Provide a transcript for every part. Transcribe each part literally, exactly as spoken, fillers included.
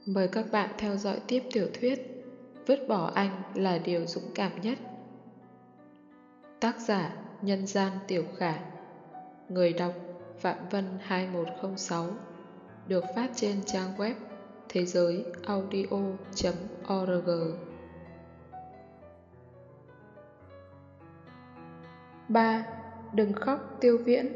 Mời các bạn theo dõi tiếp tiểu thuyết Vứt bỏ anh là điều dũng cảm nhất. Tác giả Nhân gian Tiểu Khả. Người đọc Phạm Vân hai một không sáu. Được phát trên trang web thế giới audio chấm org. ba. Đừng khóc Tiêu Viễn.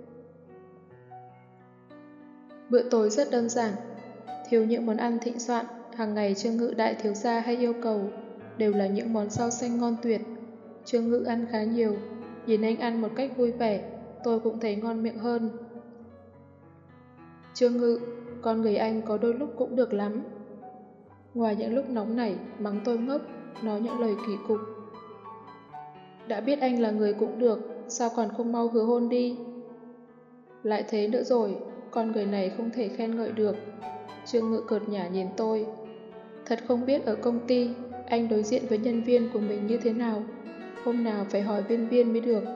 Bữa tối rất đơn giản, thiếu những món ăn thịnh soạn hàng ngày Trương Ngự đại thiếu gia hay yêu cầu, đều là những món rau xanh ngon tuyệt. Trương Ngự ăn khá nhiều, nhìn anh ăn một cách vui vẻ, tôi cũng thấy ngon miệng hơn. Trương Ngự, con người anh có đôi lúc cũng được lắm. Ngoài những lúc nóng nảy, mắng tôi ngốc, nói những lời kỳ cục. Đã biết anh là người cũng được, sao còn không mau hứa hôn đi? Lại thế nữa rồi, con người này không thể khen ngợi được. Trương Ngự cợt nhả nhìn tôi. Thật không biết ở công ty, anh đối diện với nhân viên của mình như thế nào. Hôm nào phải hỏi viên viên mới được.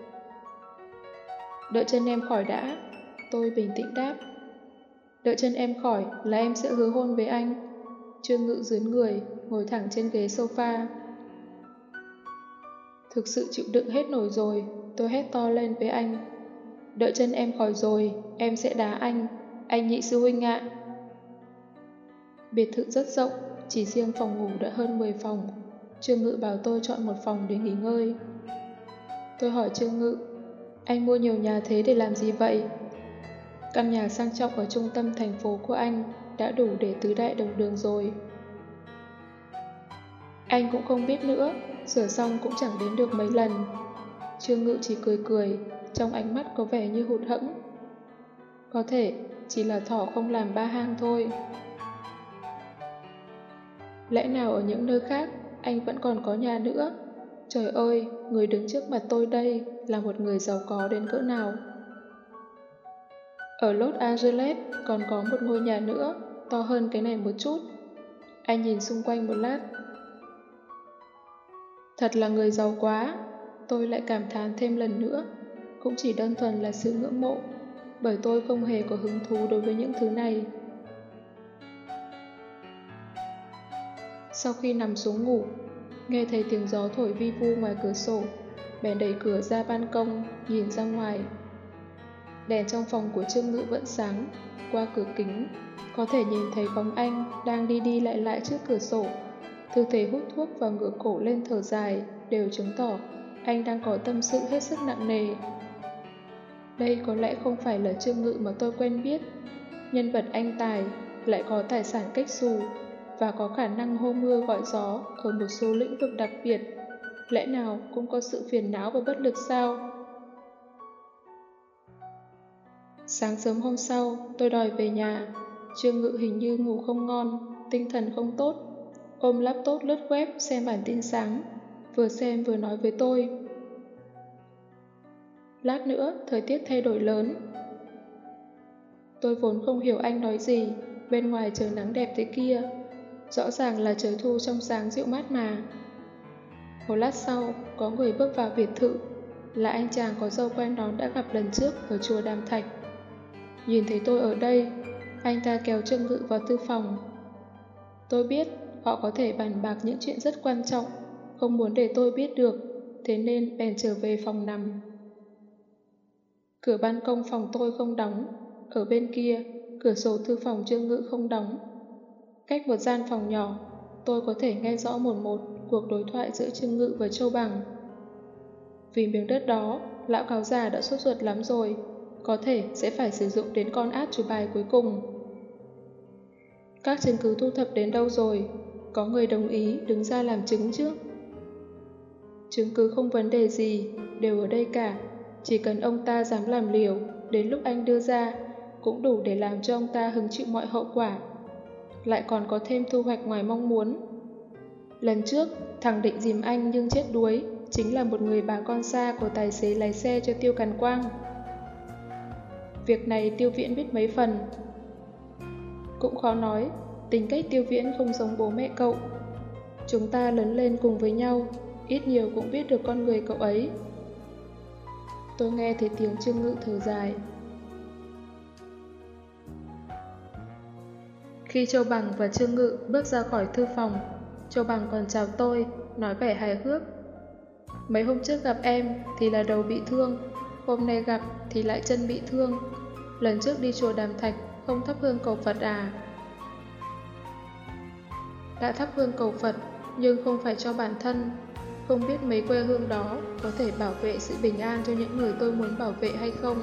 Đợi chân em khỏi đã. Tôi bình tĩnh đáp. Đợi chân em khỏi là em sẽ hứa hôn với anh. Trương Ngự dướn người, ngồi thẳng trên ghế sofa. Thực sự chịu đựng hết nổi rồi, tôi hét to lên với anh. Đợi chân em khỏi rồi, em sẽ đá anh, anh nhị sư huynh ạ. Biệt thự rất rộng, chỉ riêng phòng ngủ đã hơn mười phòng. Trương Ngự bảo tôi chọn một phòng để nghỉ ngơi. Tôi hỏi Trương Ngự, anh mua nhiều nhà thế để làm gì vậy? Căn nhà sang trọng ở trung tâm thành phố của anh đã đủ để tứ đại đồng đường rồi. Anh cũng không biết nữa, sửa xong cũng chẳng đến được mấy lần. Trương Ngự chỉ cười cười, trong ánh mắt có vẻ như hụt hẫng. Có thể chỉ là thỏ không làm ba hang thôi. Lẽ nào ở những nơi khác anh vẫn còn có nhà nữa? Trời ơi, người đứng trước mặt tôi đây là một người giàu có đến cỡ nào? Ở Los Angeles còn có một ngôi nhà nữa, to hơn cái này một chút. Anh nhìn xung quanh một lát. Thật là người giàu quá. Tôi lại cảm thán thêm lần nữa. Cũng chỉ đơn thuần là sự ngưỡng mộ, bởi tôi không hề có hứng thú đối với những thứ này. Sau khi nằm xuống ngủ, nghe thấy tiếng gió thổi vi vu ngoài cửa sổ, bèn đẩy cửa ra ban công, nhìn ra ngoài. Đèn trong phòng của Trương Ngự vẫn sáng, qua cửa kính, có thể nhìn thấy bóng anh đang đi đi lại lại trước cửa sổ. Tư thế hút thuốc và ngửa cổ lên thở dài đều chứng tỏ anh đang có tâm sự hết sức nặng nề. Đây có lẽ không phải là Trương Ngự mà tôi quen biết. Nhân vật anh tài lại có tài sản cách xù và có khả năng hô mưa gọi gió ở một số lĩnh vực đặc biệt. Lẽ nào cũng có sự phiền não và bất lực sao? Sáng sớm hôm sau, tôi đòi về nhà. Trương Ngự hình như ngủ không ngon, tinh thần không tốt. Ôm laptop lướt web xem bản tin sáng, vừa xem vừa nói với tôi. Lát nữa, thời tiết thay đổi lớn. Tôi vốn không hiểu anh nói gì, bên ngoài trời nắng đẹp thế kia. Rõ ràng là trời thu trong sáng dịu mát mà. Một lát sau, có người bước vào biệt thự, là anh chàng có râu quai nón đã gặp lần trước ở chùa Đàm Thạch. Nhìn thấy tôi ở đây, anh ta kéo Trương Ngự vào thư phòng. Tôi biết họ có thể bàn bạc những chuyện rất quan trọng, không muốn để tôi biết được, thế nên bèn trở về phòng nằm. Cửa ban công phòng tôi không đóng, ở bên kia, cửa sổ thư phòng Trương Ngự không đóng. Cách một gian phòng nhỏ, tôi có thể nghe rõ một một cuộc đối thoại giữa Trương Ngự và Châu Bằng. Vì miếng đất đó, lão cáo già đã sốt ruột lắm rồi, có thể sẽ phải sử dụng đến con át chủ bài cuối cùng. Các chứng cứ thu thập đến đâu rồi? Có người đồng ý đứng ra làm chứng trước. Chứng cứ không vấn đề gì, đều ở đây cả. Chỉ cần ông ta dám làm liều, đến lúc anh đưa ra, cũng đủ để làm cho ông ta hứng chịu mọi hậu quả. Lại còn có thêm thu hoạch ngoài mong muốn. Lần trước, thằng định dìm anh nhưng chết đuối, chính là một người bà con xa của tài xế lái xe cho Tiêu Càn Quang. Việc này Tiêu Viễn biết mấy phần. Cũng khó nói, tính cách Tiêu Viễn không giống bố mẹ cậu. Chúng ta lớn lên cùng với nhau, ít nhiều cũng biết được con người cậu ấy. Tôi nghe thấy tiếng Trương Ngự thở dài. Khi Châu Bằng và Trương Ngự bước ra khỏi thư phòng, Châu Bằng còn chào tôi, nói vẻ hài hước. Mấy hôm trước gặp em thì là đầu bị thương, hôm nay gặp thì lại chân bị thương. Lần trước đi chùa Đàm Thạch không thắp hương cầu Phật à? Đã thắp hương cầu Phật, nhưng không phải cho bản thân. Không biết mấy quê hương đó có thể bảo vệ sự bình an cho những người tôi muốn bảo vệ hay không.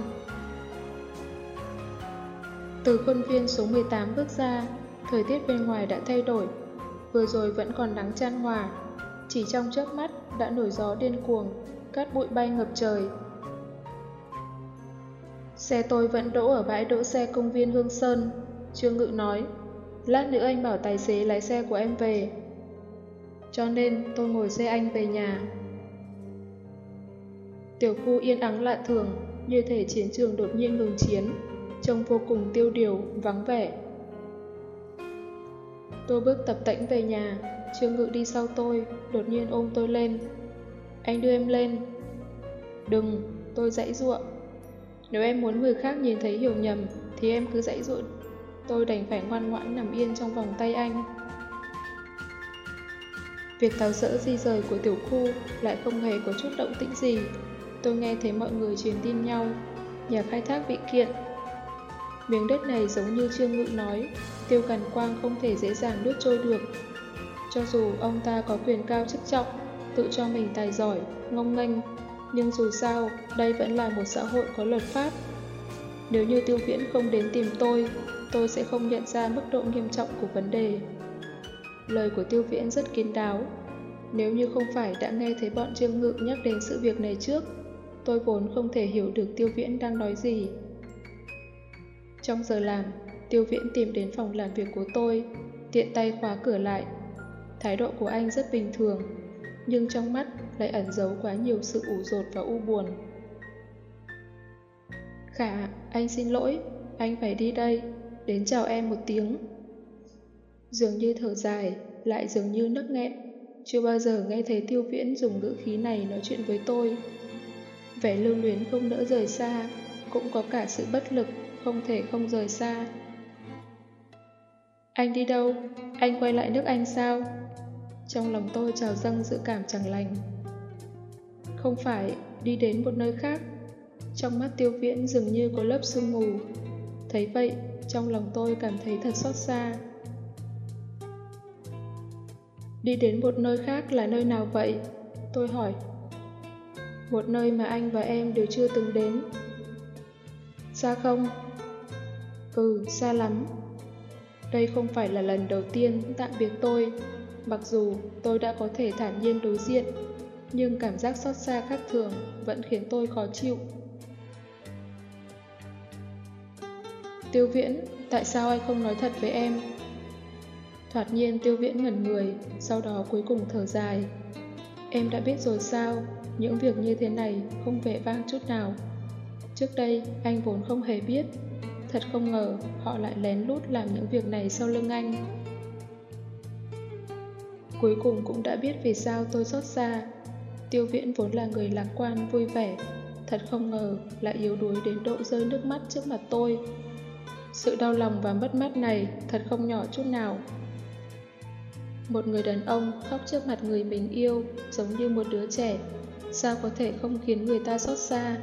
Từ khuôn viên số mười tám bước ra, thời tiết bên ngoài đã thay đổi. Vừa rồi vẫn còn nắng chan hòa, chỉ trong chớp mắt đã nổi gió điên cuồng, cát bụi bay ngập trời. Xe tôi vẫn đỗ ở bãi đỗ xe công viên Hương Sơn. Trương Ngự nói, lát nữa anh bảo tài xế lái xe của em về. Cho nên tôi ngồi xe anh về nhà. Tiểu khu yên ắng lạ thường, như thể chiến trường đột nhiên ngừng chiến, trông vô cùng tiêu điều, vắng vẻ. Tôi bước tập tễnh về nhà, Trương Ngự đi sau tôi, đột nhiên ôm tôi lên. Anh đưa em lên. Đừng, tôi giãy giụa. Nếu em muốn người khác nhìn thấy hiểu nhầm, thì em cứ giãy giụa. Tôi đành phải ngoan ngoãn nằm yên trong vòng tay anh. Việc tháo dỡ di rời của tiểu khu lại không hề có chút động tĩnh gì. Tôi nghe thấy mọi người truyền tin nhau, nhà khai thác bị kiện. Miếng đất này giống như Trương Ngự nói, Tiêu Càn Quang không thể dễ dàng nuốt trôi được. Cho dù ông ta có quyền cao chức trọng, tự cho mình tài giỏi, ngông nghênh, nhưng dù sao, đây vẫn là một xã hội có luật pháp. Nếu như Tiêu Viễn không đến tìm tôi, tôi sẽ không nhận ra mức độ nghiêm trọng của vấn đề. Lời của Tiêu Viễn rất kín đáo. Nếu như không phải đã nghe thấy bọn Trương Ngự nhắc đến sự việc này trước, tôi vốn không thể hiểu được Tiêu Viễn đang nói gì. Trong giờ làm, Tiêu Viễn tìm đến phòng làm việc của tôi, tiện tay khóa cửa lại. Thái độ của anh rất bình thường, nhưng trong mắt lại ẩn giấu quá nhiều sự ủ dột và u buồn. Khả, anh xin lỗi, anh phải đi đây, đến chào em một tiếng. Dường như thở dài, lại dường như nấc nghẹn. Chưa bao giờ nghe thấy Tiêu Viễn dùng ngữ khí này nói chuyện với tôi. Vẻ lưu luyến không nỡ rời xa, cũng có cả sự bất lực, không thể không rời xa. Anh đi đâu? Anh quay lại nước Anh sao? Trong lòng tôi trào dâng dự cảm chẳng lành. Không phải, đi đến một nơi khác. Trong mắt Tiêu Viễn dường như có lớp sương mù. Thấy vậy, trong lòng tôi cảm thấy thật xót xa. Đi đến một nơi khác là nơi nào vậy? Tôi hỏi. Một nơi mà anh và em đều chưa từng đến. Xa không? Ừ, xa lắm. Đây không phải là lần đầu tiên tạm biệt tôi. Mặc dù tôi đã có thể thản nhiên đối diện, nhưng cảm giác xót xa khác thường vẫn khiến tôi khó chịu. Tiêu Viễn, tại sao anh không nói thật với em? Thoạt nhiên Tiêu Viễn ngẩn người, sau đó cuối cùng thở dài. Em đã biết rồi sao, những việc như thế này không vẻ vang chút nào. Trước đây anh vốn không hề biết. Thật không ngờ họ lại lén lút làm những việc này sau lưng anh. Cuối cùng cũng đã biết vì sao tôi xót xa. Tiêu Viễn vốn là người lạc quan, vui vẻ. Thật không ngờ lại yếu đuối đến độ rơi nước mắt trước mặt tôi. Sự đau lòng và mất mát này thật không nhỏ chút nào. Một người đàn ông khóc trước mặt người mình yêu giống như một đứa trẻ, sao có thể không khiến người ta xót xa?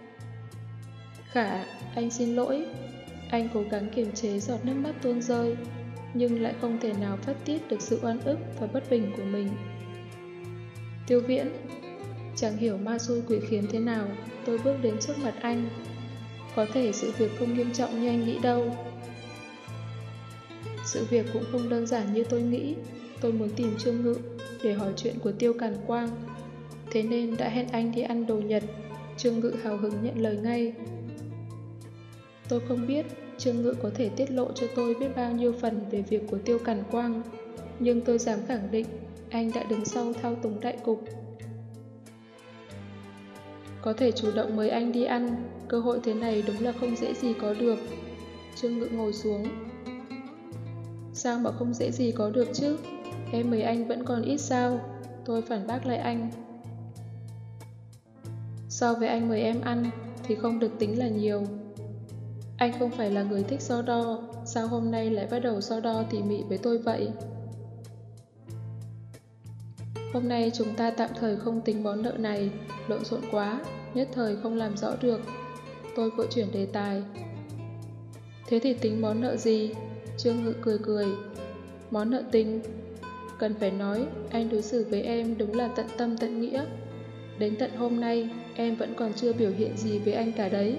Khả, anh xin lỗi. Anh cố gắng kiềm chế giọt nước mắt tuôn rơi, nhưng lại không thể nào phát tiết được sự oan ức và bất bình của mình. Tiêu Viễn, chẳng hiểu ma xui quỷ khiến thế nào, tôi bước đến trước mặt anh. Có thể sự việc không nghiêm trọng như anh nghĩ đâu. Sự việc cũng không đơn giản như tôi nghĩ. Tôi muốn tìm Trương Ngự để hỏi chuyện của Tiêu Càn Quang, thế nên đã hẹn anh đi ăn đồ Nhật. Trương Ngự hào hứng nhận lời ngay. Tôi không biết Trương Ngự có thể tiết lộ cho tôi biết bao nhiêu phần về việc của Tiêu Càn Quang, nhưng tôi dám khẳng định anh đã đứng sau thao túng đại cục. Có thể chủ động mời anh đi ăn, cơ hội thế này đúng là không dễ gì có được. Trương Ngự ngồi xuống. Sao mà không dễ gì có được chứ? Em mời anh vẫn còn ít sao? Tôi phản bác lại anh. So với anh mời em ăn thì không được tính là nhiều. Anh không phải là người thích so đo, sao hôm nay lại bắt đầu so đo tỉ mỉ với tôi vậy? Hôm nay chúng ta tạm thời không tính món nợ này, lộn xộn quá, nhất thời không làm rõ được. Tôi vội chuyển đề tài. Thế thì tính món nợ gì? Trương Ngự cười cười. Món nợ tình. Cần phải nói, anh đối xử với em đúng là tận tâm tận nghĩa. Đến tận hôm nay, em vẫn còn chưa biểu hiện gì với anh cả đấy.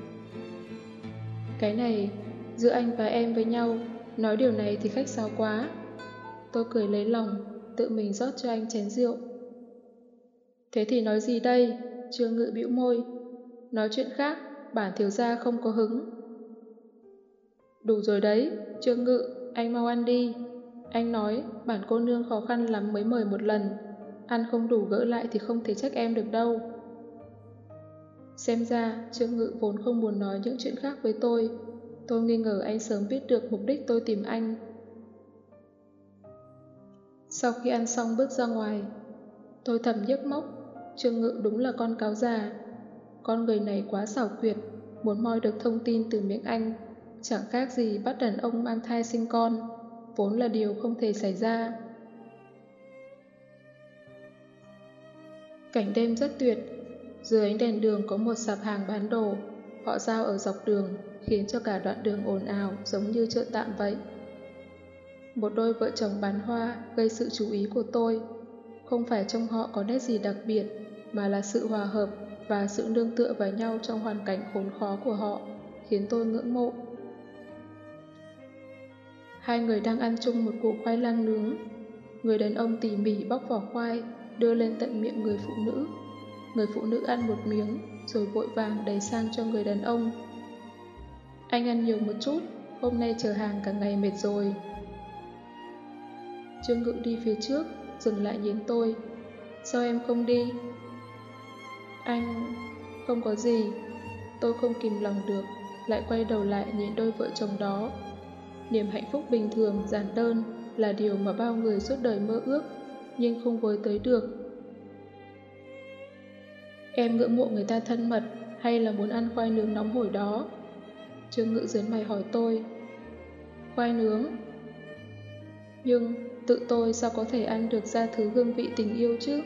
Cái này, giữa anh và em với nhau, nói điều này thì khách sáo quá. Tôi cười lấy lòng, tự mình rót cho anh chén rượu. Thế thì nói gì đây? Trương Ngự bĩu môi. Nói chuyện khác, bản thiếu gia không có hứng. Đủ rồi đấy, Trương Ngự, anh mau ăn đi. Anh nói, bản cô nương khó khăn lắm mới mời một lần. Ăn không đủ gỡ lại thì không thể trách em được đâu. Xem ra, Trương Ngự vốn không muốn nói những chuyện khác với tôi. Tôi nghi ngờ anh sớm biết được mục đích tôi tìm anh. Sau khi ăn xong bước ra ngoài, tôi thầm nhức móc. Trương Ngự đúng là con cáo già. Con người này quá xảo quyệt, muốn moi được thông tin từ miệng anh. Chẳng khác gì bắt đàn ông mang thai sinh con, vốn là điều không thể xảy ra. Cảnh đêm rất tuyệt. Dưới ánh đèn đường có một sạp hàng bán đồ. Họ giao ở dọc đường, khiến cho cả đoạn đường ồn ào giống như chợ tạm vậy. Một đôi vợ chồng bán hoa gây sự chú ý của tôi. Không phải trông họ có nét gì đặc biệt, mà là sự hòa hợp và sự nương tựa vào nhau trong hoàn cảnh khốn khó của họ, khiến tôi ngưỡng mộ. Hai người đang ăn chung một củ khoai lang nướng. Người đàn ông tỉ mỉ bóc vỏ khoai, đưa lên tận miệng người phụ nữ. Người phụ nữ ăn một miếng, rồi vội vàng đẩy sang cho người đàn ông. Anh ăn nhiều một chút, hôm nay chờ hàng cả ngày mệt rồi. Trương Ngự đi phía trước, dừng lại nhìn tôi. Sao em không đi? Anh... không có gì. Tôi không kìm lòng được, lại quay đầu lại nhìn đôi vợ chồng đó. Niềm hạnh phúc bình thường, giản đơn là điều mà bao người suốt đời mơ ước, nhưng không với tới được. Em ngưỡng mộ người ta thân mật, hay là muốn ăn khoai nướng nóng hổi đó? Trương Ngự giớn mày hỏi tôi. Khoai nướng? Nhưng tự tôi sao có thể ăn được ra thứ hương vị tình yêu chứ?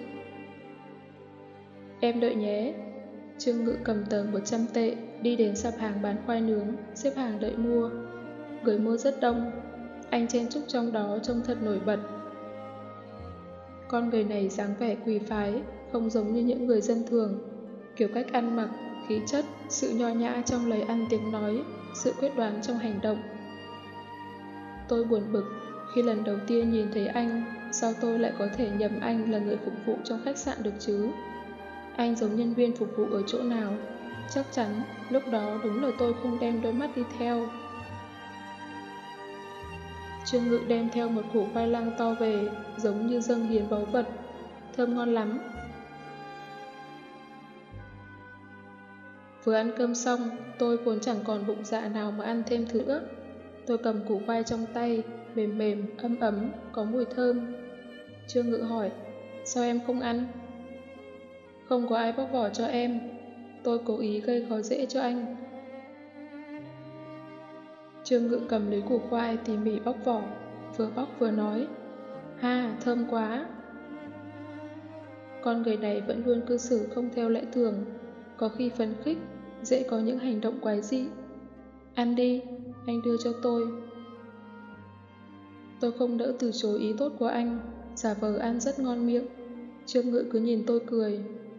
Em đợi nhé. Trương Ngự cầm tờ một trăm tệ, đi đến sạp hàng bán khoai nướng, xếp hàng đợi mua. Người mua rất đông, anh chen chúc trong đó trông thật nổi bật. Con người này dáng vẻ quý phái, không giống như những người dân thường. Kiểu cách ăn mặc, khí chất, sự nho nhã trong lời ăn tiếng nói, sự quyết đoán trong hành động. Tôi buồn bực khi lần đầu tiên nhìn thấy anh, sao tôi lại có thể nhầm anh là người phục vụ trong khách sạn được chứ? Anh giống nhân viên phục vụ ở chỗ nào? Chắc chắn, lúc đó đúng là tôi không đem đôi mắt đi theo. Trương Ngự đem theo một củ khoai lang to về, giống như dâng hiến báu vật. Thơm ngon lắm. Vừa ăn cơm xong, tôi vốn chẳng còn bụng dạ nào mà ăn thêm thứ nữa. Tôi cầm củ khoai trong tay, mềm mềm, ấm ấm, có mùi thơm. Trương Ngự hỏi, sao em không ăn? Không có ai bóc vỏ cho em. Tôi cố ý gây khó dễ cho anh. Trương Ngự cầm lấy củ khoai tỉ mỉ bóc vỏ, vừa bóc vừa nói, ha, thơm quá. Con người này vẫn luôn cư xử không theo lẽ thường, có khi phấn khích, dễ có những hành động quái dị. Ăn đi, anh đưa cho tôi. Tôi không đỡ từ chối ý tốt của anh, giả vờ ăn rất ngon miệng. Trương Ngự cứ nhìn tôi cười.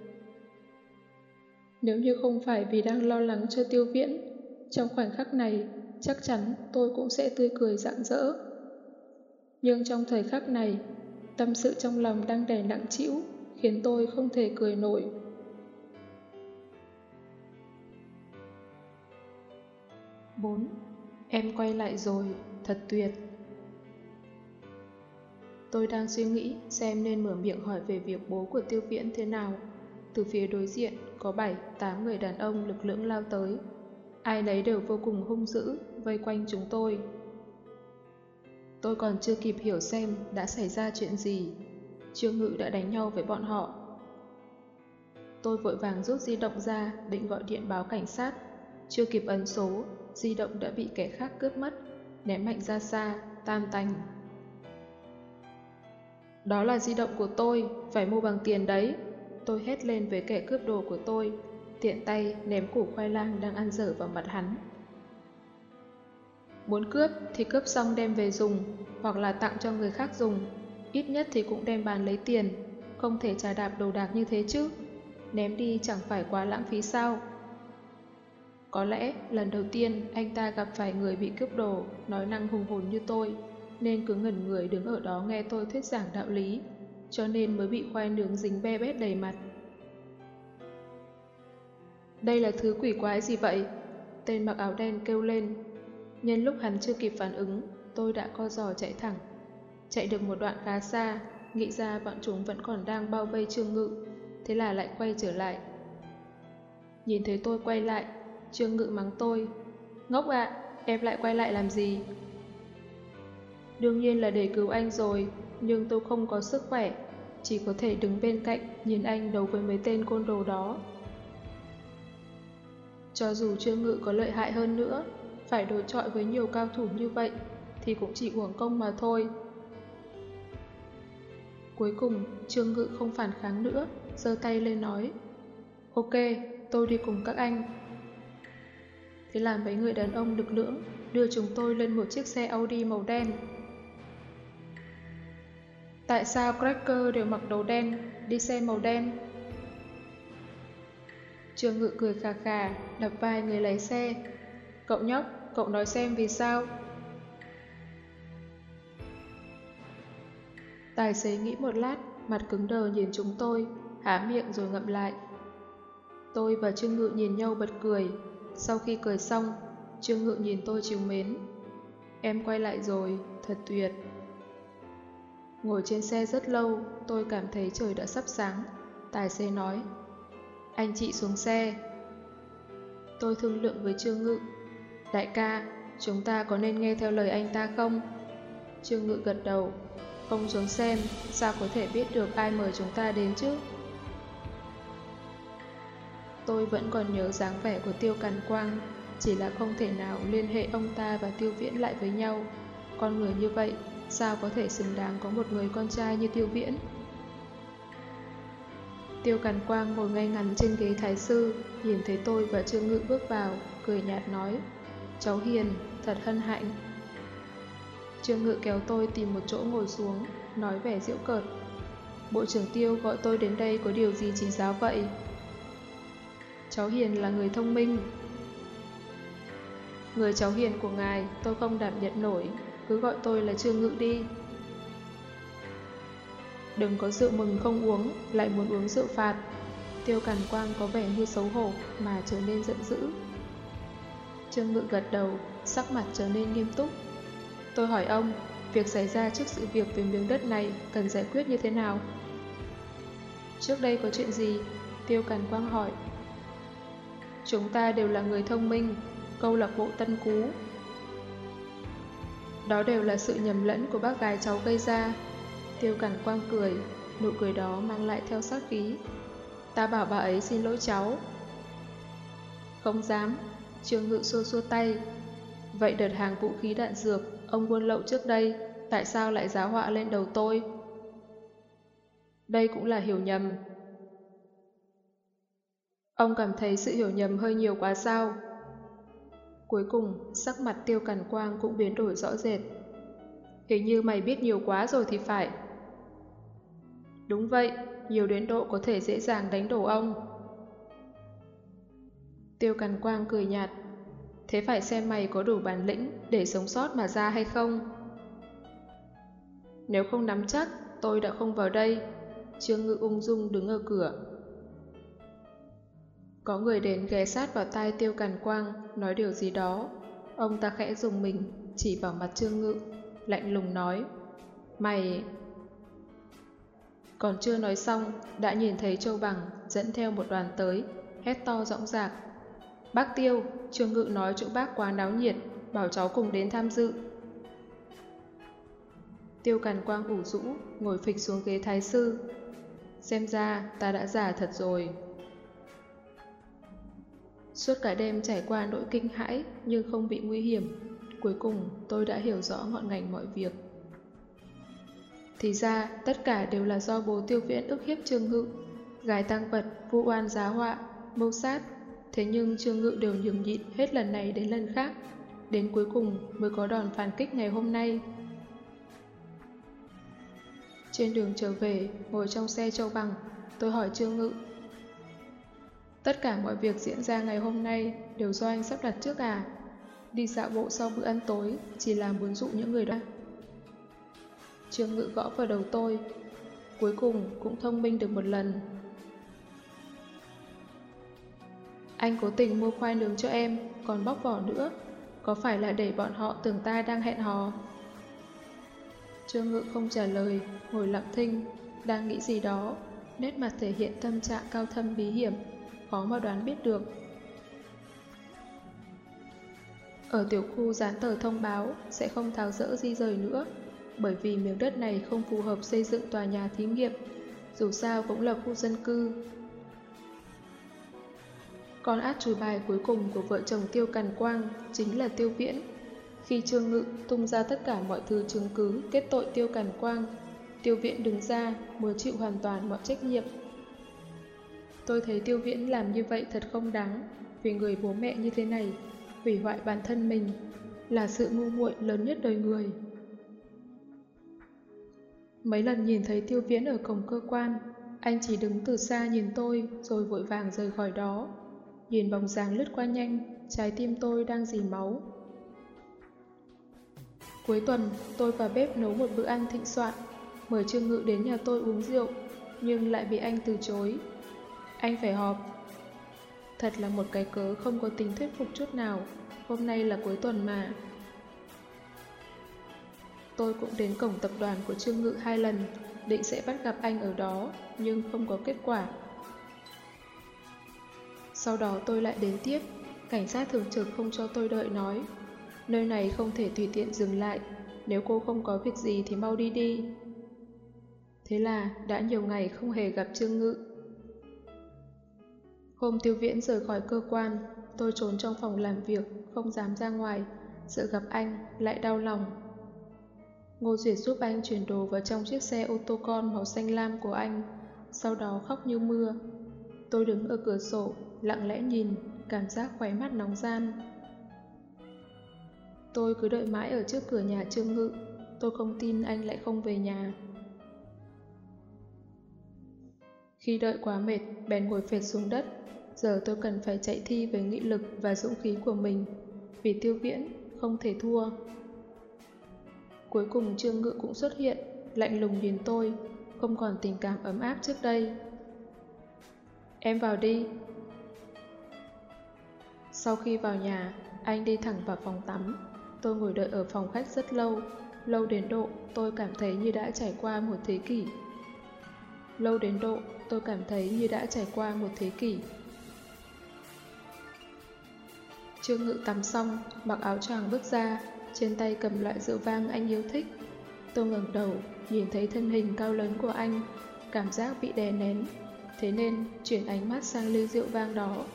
Nếu như không phải vì đang lo lắng cho Tiêu Viễn, trong khoảnh khắc này, chắc chắn tôi cũng sẽ tươi cười rạng rỡ. Nhưng trong thời khắc này, tâm sự trong lòng đang đè nặng trĩu, khiến tôi không thể cười nổi. bốn. Em quay lại rồi, thật tuyệt. Tôi đang suy nghĩ xem nên mở miệng hỏi về việc bố của Tiêu Viễn thế nào. Từ phía đối diện có bảy, tám người đàn ông lực lưỡng lao tới. Ai nấy đều vô cùng hung dữ, vây quanh chúng tôi. Tôi còn chưa kịp hiểu xem đã xảy ra chuyện gì. Trương Ngự đã đánh nhau với bọn họ. Tôi vội vàng rút di động ra, định gọi điện báo cảnh sát. Chưa kịp ấn số, di động đã bị kẻ khác cướp mất, ném mạnh ra xa, tan tành. Đó là di động của tôi, phải mua bằng tiền đấy. Tôi hét lên với kẻ cướp đồ của tôi, tiện tay ném củ khoai lang đang ăn dở vào mặt hắn. Muốn cướp thì cướp xong đem về dùng, hoặc là tặng cho người khác dùng. Ít nhất thì cũng đem bán lấy tiền, không thể trà đạp đồ đạc như thế chứ. Ném đi chẳng phải quá lãng phí sao? Có lẽ lần đầu tiên anh ta gặp phải người bị cướp đồ, nói năng hùng hồn như tôi, nên cứ ngẩn người đứng ở đó nghe tôi thuyết giảng đạo lý, cho nên mới bị khoai nướng dính be bét đầy mặt. Đây là thứ quỷ quái gì vậy? Tên mặc áo đen kêu lên. Nhân lúc hắn chưa kịp phản ứng, tôi đã co giò chạy thẳng. Chạy được một đoạn khá xa, nghĩ ra bọn chúng vẫn còn đang bao vây Trương Ngự, thế là lại quay trở lại. Nhìn thấy tôi quay lại, Trương Ngự mắng tôi. Ngốc ạ, em lại quay lại làm gì? Đương nhiên là để cứu anh rồi, nhưng tôi không có sức khỏe, chỉ có thể đứng bên cạnh nhìn anh đấu với mấy tên côn đồ đó. Cho dù Trương Ngự có lợi hại hơn nữa, phải đối chọi với nhiều cao thủ như vậy, thì cũng chỉ uổng công mà thôi. Cuối cùng, Trương Ngự không phản kháng nữa, giơ tay lên nói. Ok, tôi đi cùng các anh. Thế là mấy người đàn ông lực lưỡng đưa chúng tôi lên một chiếc xe Audi màu đen. Tại sao Cracker đều mặc đồ đen, đi xe màu đen? Trương Ngự cười khà khà, đập vai người lái xe. Cậu nhóc, cậu nói xem vì sao? Tài xế nghĩ một lát, mặt cứng đờ nhìn chúng tôi, há miệng rồi ngậm lại. Tôi và Trương Ngự nhìn nhau bật cười. Sau khi cười xong, Trương Ngự nhìn tôi trìu mến. Em quay lại rồi, thật tuyệt. Ngồi trên xe rất lâu, tôi cảm thấy trời đã sắp sáng. Tài xế nói, anh chị xuống xe. Tôi thương lượng với Trương Ngự. Đại ca, chúng ta có nên nghe theo lời anh ta không? Trương Ngự gật đầu. Không xuống xem, sao có thể biết được ai mời chúng ta đến chứ? Tôi vẫn còn nhớ dáng vẻ của Tiêu Càn Quang, chỉ là không thể nào liên hệ ông ta và Tiêu Viễn lại với nhau. Con người như vậy, sao có thể xứng đáng có một người con trai như Tiêu Viễn? Tiêu Càn Quang ngồi ngay ngắn trên ghế thái sư, nhìn thấy tôi và Trương Ngự bước vào, cười nhạt nói, cháu Hiền, thật hân hạnh. Trương Ngự kéo tôi tìm một chỗ ngồi xuống, nói vẻ giễu cợt. Bộ trưởng Tiêu gọi tôi đến đây có điều gì chỉ giáo vậy? Cháu Hiền là người thông minh. Người cháu Hiền của ngài tôi không đảm nhận nổi, cứ gọi tôi là Trương Ngự đi. Đừng có rượu mừng không uống, lại muốn uống rượu phạt. Tiêu Càn Quang có vẻ như xấu hổ mà trở nên giận dữ. Trương Ngự gật đầu, sắc mặt trở nên nghiêm túc. Tôi hỏi ông, việc xảy ra trước sự việc về miếng đất này cần giải quyết như thế nào? Trước đây có chuyện gì? Tiêu Càn Quang hỏi. Chúng ta đều là người thông minh, câu lạc bộ Tân Cú. Đó đều là sự nhầm lẫn của bác gái cháu gây ra. Tiêu Càn Quang cười, nụ cười đó mang lại theo sát khí. Ta bảo bà ấy xin lỗi cháu. Không dám. Trương Ngự xua xua tay. Vậy đợt hàng vũ khí đạn dược ông buôn lậu trước đây, tại sao lại giá họa lên đầu tôi? Đây cũng là hiểu nhầm. Ông cảm thấy sự hiểu nhầm hơi nhiều quá sao? Cuối cùng, sắc mặt Tiêu Càn Quang cũng biến đổi rõ rệt. Hình như mày biết nhiều quá rồi thì phải. Đúng vậy, nhiều đến độ có thể dễ dàng đánh đổ ông. Tiêu Càn Quang cười nhạt. Thế phải xem mày có đủ bản lĩnh để sống sót mà ra hay không? Nếu không nắm chắc, tôi đã không vào đây. Trương Ngự ung dung đứng ở cửa. Có người đến ghé sát vào tai Tiêu Càn Quang, nói điều gì đó. Ông ta khẽ rùng mình, chỉ vào mặt Trương Ngự, lạnh lùng nói. Mày... Còn chưa nói xong, đã nhìn thấy Châu Bằng dẫn theo một đoàn tới, hét to rõng rạc. Bác Tiêu, Trương Ngự nói chỗ bác quá náo nhiệt, bảo cháu cùng đến tham dự. Tiêu Càn Quang ủ rũ, ngồi phịch xuống ghế thái sư. Xem ra ta đã già thật rồi. Suốt cả đêm trải qua nỗi kinh hãi nhưng không bị nguy hiểm, cuối cùng tôi đã hiểu rõ ngọn ngành mọi việc. Thì ra, tất cả đều là do bố Tiêu Viễn ức hiếp Trương Ngự, gài tang vật, vu oan giá họa, mưu sát. Thế nhưng Trương Ngự đều nhường nhịn hết lần này đến lần khác, đến cuối cùng mới có đòn phản kích ngày hôm nay. Trên đường trở về, ngồi trong xe Châu Bằng, tôi hỏi Trương Ngự. Tất cả mọi việc diễn ra ngày hôm nay đều do anh sắp đặt trước à? Đi dạo bộ sau bữa ăn tối chỉ là muốn dụ những người đó. Trương Ngự gõ vào đầu tôi. Cuối cùng cũng thông minh được một lần. Anh cố tình mua khoai nướng cho em, còn bóc vỏ nữa. Có phải là để bọn họ tưởng ta đang hẹn hò? Trương Ngự không trả lời, ngồi lặng thinh, đang nghĩ gì đó. Nét mặt thể hiện tâm trạng cao thâm bí hiểm, khó mà đoán biết được. Ở tiểu khu dán tờ thông báo sẽ không tháo dỡ di rời nữa, bởi vì miếng đất này không phù hợp xây dựng tòa nhà thí nghiệm, dù sao cũng là khu dân cư. Con át chủ bài cuối cùng của vợ chồng Tiêu Càn Quang chính là Tiêu Viễn. Khi Trương Ngự tung ra tất cả mọi thứ chứng cứ kết tội Tiêu Càn Quang, Tiêu Viễn đứng ra muốn chịu hoàn toàn mọi trách nhiệm. Tôi thấy Tiêu Viễn làm như vậy thật không đáng, vì người bố mẹ như thế này, hủy hoại bản thân mình, là sự ngu muội lớn nhất đời người. Mấy lần nhìn thấy Tiêu Viễn ở cổng cơ quan, anh chỉ đứng từ xa nhìn tôi rồi vội vàng rời khỏi đó. Nhìn bóng dáng lướt qua nhanh, trái tim tôi đang rỉ máu. Cuối tuần, tôi vào bếp nấu một bữa ăn thịnh soạn, mời Trương Ngự đến nhà tôi uống rượu, nhưng lại bị anh từ chối. Anh phải họp. Thật là một cái cớ không có tính thuyết phục chút nào, hôm nay là cuối tuần mà. Tôi cũng đến cổng tập đoàn của Trương Ngự hai lần, định sẽ bắt gặp anh ở đó, nhưng không có kết quả. Sau đó tôi lại đến tiếp, cảnh sát thường trực không cho tôi đợi nói. Nơi này không thể tùy tiện dừng lại, nếu cô không có việc gì thì mau đi đi. Thế là đã nhiều ngày không hề gặp Trương Ngự. Hôm Tiêu Viễn rời khỏi cơ quan, tôi trốn trong phòng làm việc, không dám ra ngoài, sợ gặp anh, lại đau lòng. Ngô Duyệt giúp anh chuyển đồ vào trong chiếc xe ô tô con màu xanh lam của anh, sau đó khóc như mưa. Tôi đứng ở cửa sổ, lặng lẽ nhìn, cảm giác khóe mắt nóng ran. Tôi cứ đợi mãi ở trước cửa nhà Trương Ngự, tôi không tin anh lại không về nhà. Khi đợi quá mệt, bèn ngồi phệt xuống đất. Giờ tôi cần phải chạy thi về nghị lực và dũng khí của mình, vì Tiêu Viễn không thể thua. Cuối cùng Trương Ngự cũng xuất hiện, lạnh lùng nhìn tôi, không còn tình cảm ấm áp trước đây. Em vào đi. Sau khi vào nhà, anh đi thẳng vào phòng tắm. Tôi ngồi đợi ở phòng khách rất lâu, lâu đến độ tôi cảm thấy như đã trải qua một thế kỷ. Lâu đến độ tôi cảm thấy như đã trải qua một thế kỷ. Trương Ngự tắm xong, mặc áo choàng bước ra, trên tay cầm loại rượu vang anh yêu thích. Tôi ngẩng đầu, nhìn thấy thân hình cao lớn của anh, cảm giác bị đè nén, thế nên chuyển ánh mắt sang ly rượu vang đó.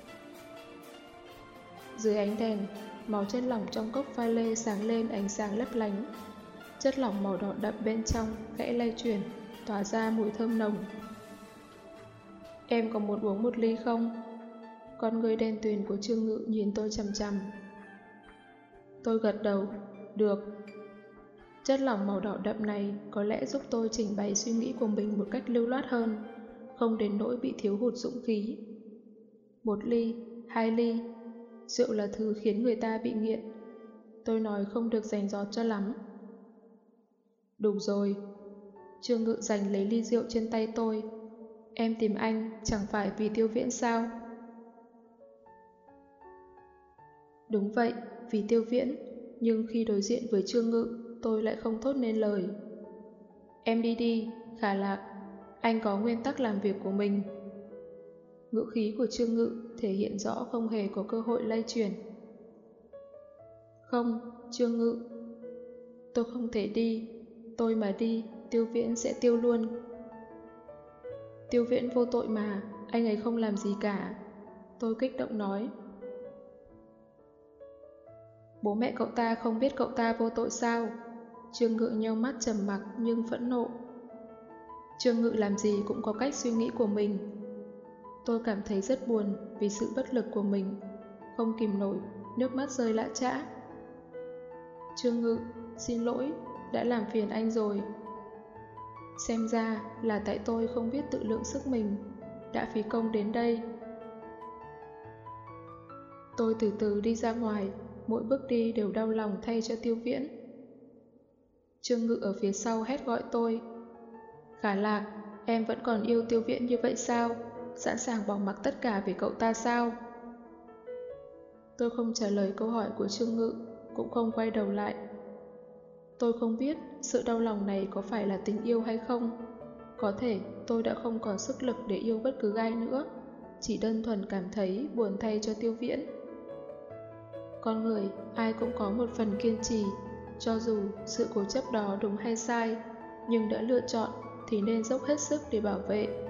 Dưới ánh đèn, màu chất lỏng trong cốc pha lê sáng lên ánh sáng lấp lánh. Chất lỏng màu đỏ đậm bên trong khẽ lay chuyển, tỏa ra mùi thơm nồng. Em có muốn uống một ly không? Con người đen tuyền của Trương Ngự nhìn tôi chằm chằm. Tôi gật đầu, được. Chất lỏng màu đỏ đậm này có lẽ giúp tôi trình bày suy nghĩ của mình một cách lưu loát hơn, không đến nỗi bị thiếu hụt dũng khí. Một ly, hai ly, rượu là thứ khiến người ta bị nghiện. Tôi nói không được rành rọt cho lắm. Đủ rồi. Trương Ngự giành lấy ly rượu trên tay tôi. Em tìm anh chẳng phải vì Tiêu Viễn sao? Đúng vậy, vì Tiêu Viễn, nhưng khi đối diện với Trương Ngự, tôi lại không thốt nên lời. Em đi đi, Khả Lạc, anh có nguyên tắc làm việc của mình. Ngữ khí của Trương Ngự thể hiện rõ không hề có cơ hội lay chuyển. Không, Trương Ngự, tôi không thể đi, tôi mà đi, Tiêu Viễn sẽ tiêu luôn. Tiêu Viễn vô tội mà, anh ấy không làm gì cả. Tôi kích động nói. Bố mẹ cậu ta không biết cậu ta vô tội sao? Trương Ngự nheo mắt trầm mặc nhưng phẫn nộ. Trương Ngự làm gì cũng có cách suy nghĩ của mình. Tôi cảm thấy rất buồn vì sự bất lực của mình, không kìm nổi, nước mắt rơi lã chã. Trương Ngự, xin lỗi, đã làm phiền anh rồi. Xem ra là tại tôi không biết tự lượng sức mình, đã phí công đến đây. Tôi từ từ đi ra ngoài, mỗi bước đi đều đau lòng thay cho Tiêu Viễn. Trương Ngự ở phía sau hét gọi tôi. Khả Lạc, em vẫn còn yêu Tiêu Viễn như vậy sao? Sẵn sàng bỏ mặc tất cả vì cậu ta sao? Tôi không trả lời câu hỏi của Trương Ngự, cũng không quay đầu lại. Tôi không biết sự đau lòng này có phải là tình yêu hay không. Có thể tôi đã không còn sức lực để yêu bất cứ ai nữa, chỉ đơn thuần cảm thấy buồn thay cho Tiêu Viễn. Con người ai cũng có một phần kiên trì, cho dù sự cố chấp đó đúng hay sai, nhưng đã lựa chọn thì nên dốc hết sức để bảo vệ.